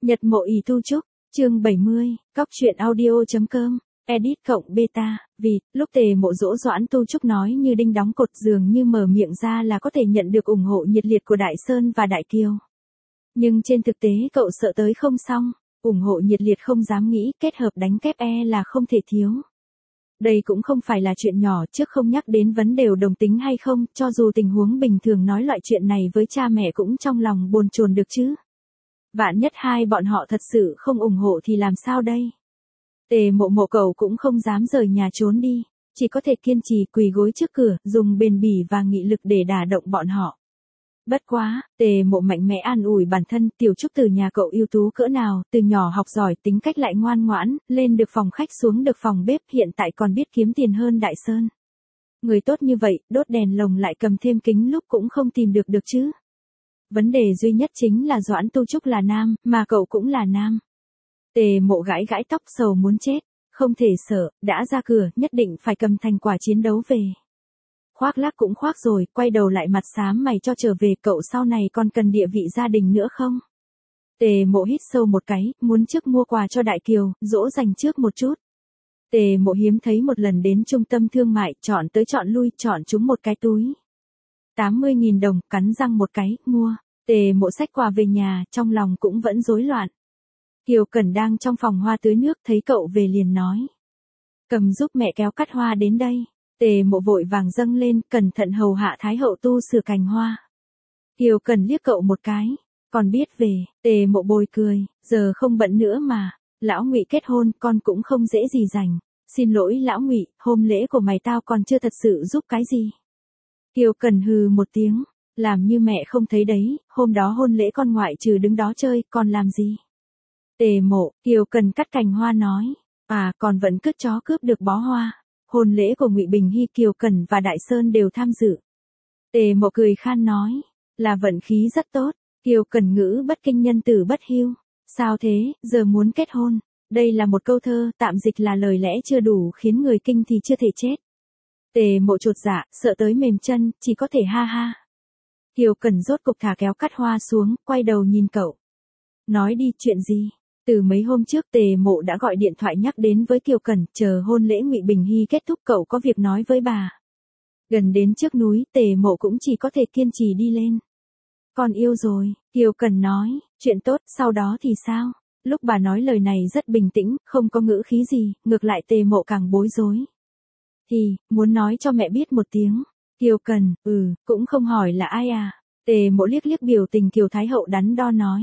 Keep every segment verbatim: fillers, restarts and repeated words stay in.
Nhật mộ ỷ tu trúc, chương bảy mươi, cóc truyện audio.com, edit cộng beta, vì, lúc Tề Mộ dỗ Doãn Tu Trúc nói như đinh đóng cột dường như mở miệng ra là có thể nhận được ủng hộ nhiệt liệt của Đại Sơn và Đại Kiều. Nhưng trên thực tế cậu sợ tới không xong, ủng hộ nhiệt liệt không dám nghĩ, kết hợp đánh kép e là không thể thiếu. Đây cũng không phải là chuyện nhỏ, trước không nhắc đến vấn đề đồng tính hay không, cho dù tình huống bình thường nói loại chuyện này với cha mẹ cũng trong lòng bồn chồn được chứ. Vạn nhất hai bọn họ thật sự không ủng hộ thì làm sao đây? Tề Mộ Mộ cậu cũng không dám rời nhà trốn đi, chỉ có thể kiên trì quỳ gối trước cửa, dùng bền bỉ và nghị lực để đả động bọn họ. Bất quá, Tề Mộ mạnh mẽ an ủi bản thân, Tiểu Trúc từ nhà cậu ưu tú cỡ nào, từ nhỏ học giỏi, tính cách lại ngoan ngoãn, lên được phòng khách xuống được phòng bếp, hiện tại còn biết kiếm tiền hơn Đại Sơn. Người tốt như vậy, đốt đèn lồng lại cầm thêm kính lúp cũng không tìm được được chứ. Vấn đề duy nhất chính là Doãn Tu Trúc là nam, mà cậu cũng là nam. Tề Mộ gãi gãi tóc sầu muốn chết, không thể sợ, đã ra cửa, nhất định phải cầm thành quả chiến đấu về. Khoác lác cũng khoác rồi, quay đầu lại mặt xám mày cho trở về, cậu sau này còn cần địa vị gia đình nữa không? Tề Mộ hít sâu một cái, muốn trước mua quà cho Đại Kiều, dỗ dành trước một chút. Tề Mộ hiếm thấy một lần đến trung tâm thương mại, chọn tới chọn lui, chọn chúng một cái túi. tám mươi nghìn đồng, cắn răng một cái, mua. Tề Mộ xách quà về nhà, trong lòng cũng vẫn rối loạn. Kiều Cẩn đang trong phòng hoa tưới nước, thấy cậu về liền nói. Cầm giúp mẹ kéo cắt hoa đến đây. Tề Mộ vội vàng dâng lên, cẩn thận hầu hạ Thái hậu tu sửa cành hoa. Kiều Cẩn liếc cậu một cái, còn biết về. Tề Mộ bồi cười, giờ không bận nữa mà. Lão Ngụy kết hôn, con cũng không dễ gì rảnh. Xin lỗi Lão Ngụy, hôm lễ của mày tao còn chưa thật sự giúp cái gì. Kiều Cẩn hừ một tiếng, làm như mẹ không thấy đấy, hôm đó hôn lễ con ngoại trừ đứng đó chơi, còn làm gì? Tề Mộ, Kiều Cẩn cắt cành hoa nói, à còn vẫn cứt chó cướp được bó hoa. Hôn lễ của Ngụy Bình Hy, Kiều Cẩn và Đại Sơn đều tham dự. Tề Mộ cười khan nói, là vận khí rất tốt. Kiều Cẩn ngữ bất kinh nhân tử bất hiu. Sao thế, giờ muốn kết hôn? Đây là một câu thơ, tạm dịch là lời lẽ chưa đủ khiến người kinh thì chưa thể chết. Tề Mộ chột dạ, sợ tới mềm chân, chỉ có thể ha ha. Kiều Cẩn rốt cục thả kéo cắt hoa xuống, quay đầu nhìn cậu. Nói đi, chuyện gì? Từ mấy hôm trước Tề Mộ đã gọi điện thoại nhắc đến với Kiều Cẩn, chờ hôn lễ Ngụy Bình Hy kết thúc cậu có việc nói với bà. Gần đến trước núi, Tề Mộ cũng chỉ có thể kiên trì đi lên. Con yêu rồi, Kiều Cẩn nói, chuyện tốt, sau đó thì sao? Lúc bà nói lời này rất bình tĩnh, không có ngữ khí gì, ngược lại Tề Mộ càng bối rối. Thì, muốn nói cho mẹ biết một tiếng. Kiều Cẩn, ừ, cũng không hỏi là ai à. Tề Mộ liếc liếc biểu tình Kiều Thái hậu đắn đo nói.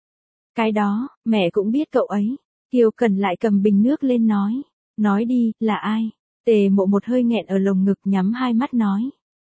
Cái đó, mẹ cũng biết cậu ấy. Kiều Cẩn lại cầm bình nước lên nói. Nói đi, là ai? Tề Mộ một hơi nghẹn ở lồng ngực, nhắm hai mắt nói.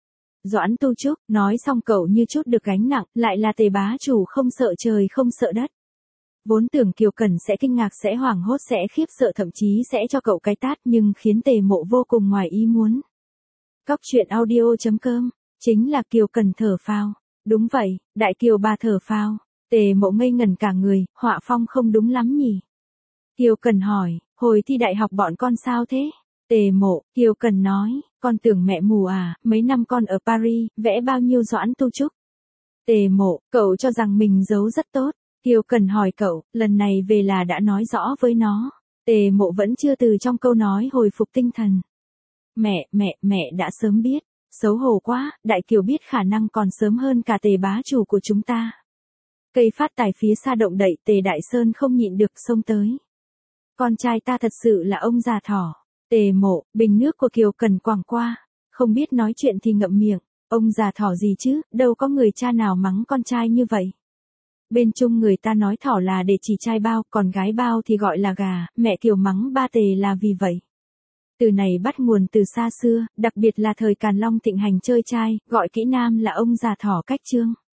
Doãn Tu Trúc, nói xong cậu như chút được gánh nặng, lại là Tề bá chủ không sợ trời không sợ đất. Vốn tưởng Kiều Cẩn sẽ kinh ngạc, sẽ hoảng hốt, sẽ khiếp sợ, thậm chí sẽ cho cậu cái tát, nhưng khiến Tề Mộ vô cùng ngoài ý muốn. Cóc truyện audio.com, chính là Kiều Cẩn thở phào. Đúng vậy, Đại Kiều bà thở phào. Tề Mộ ngây ngẩn cả người, họa phong không đúng lắm nhỉ. Kiều Cẩn hỏi, hồi thi đại học bọn con sao thế? Tề Mộ, Kiều Cẩn nói, con tưởng mẹ mù à, mấy năm con ở Paris, vẽ bao nhiêu Doãn Tu Trúc. Tề Mộ, cậu cho rằng mình giấu rất tốt. Kiều Cẩn hỏi cậu, lần này về là đã nói rõ với nó. Tề Mộ vẫn chưa từ trong câu nói hồi phục tinh thần. Mẹ, mẹ, mẹ đã sớm biết. Xấu hổ quá, Đại Kiều biết khả năng còn sớm hơn cả Tề bá chủ của chúng ta. Cây phát tài phía xa động đậy, Tề Đại Sơn không nhịn được xông tới. Con trai ta thật sự là ông già thỏ. Tề Mộ, bình nước của Kiều Cẩn quẳng qua. Không biết nói chuyện thì ngậm miệng. Ông già thỏ gì chứ, đâu có người cha nào mắng con trai như vậy. Bên Trung người ta nói thỏ là để chỉ trai bao, còn gái bao thì gọi là gà, mẹ Kiều mắng ba Tề là vì vậy. Từ này bắt nguồn từ xa xưa, đặc biệt là thời Càn Long thịnh hành chơi trai, gọi kỹ nam là ông già thỏ cách trương.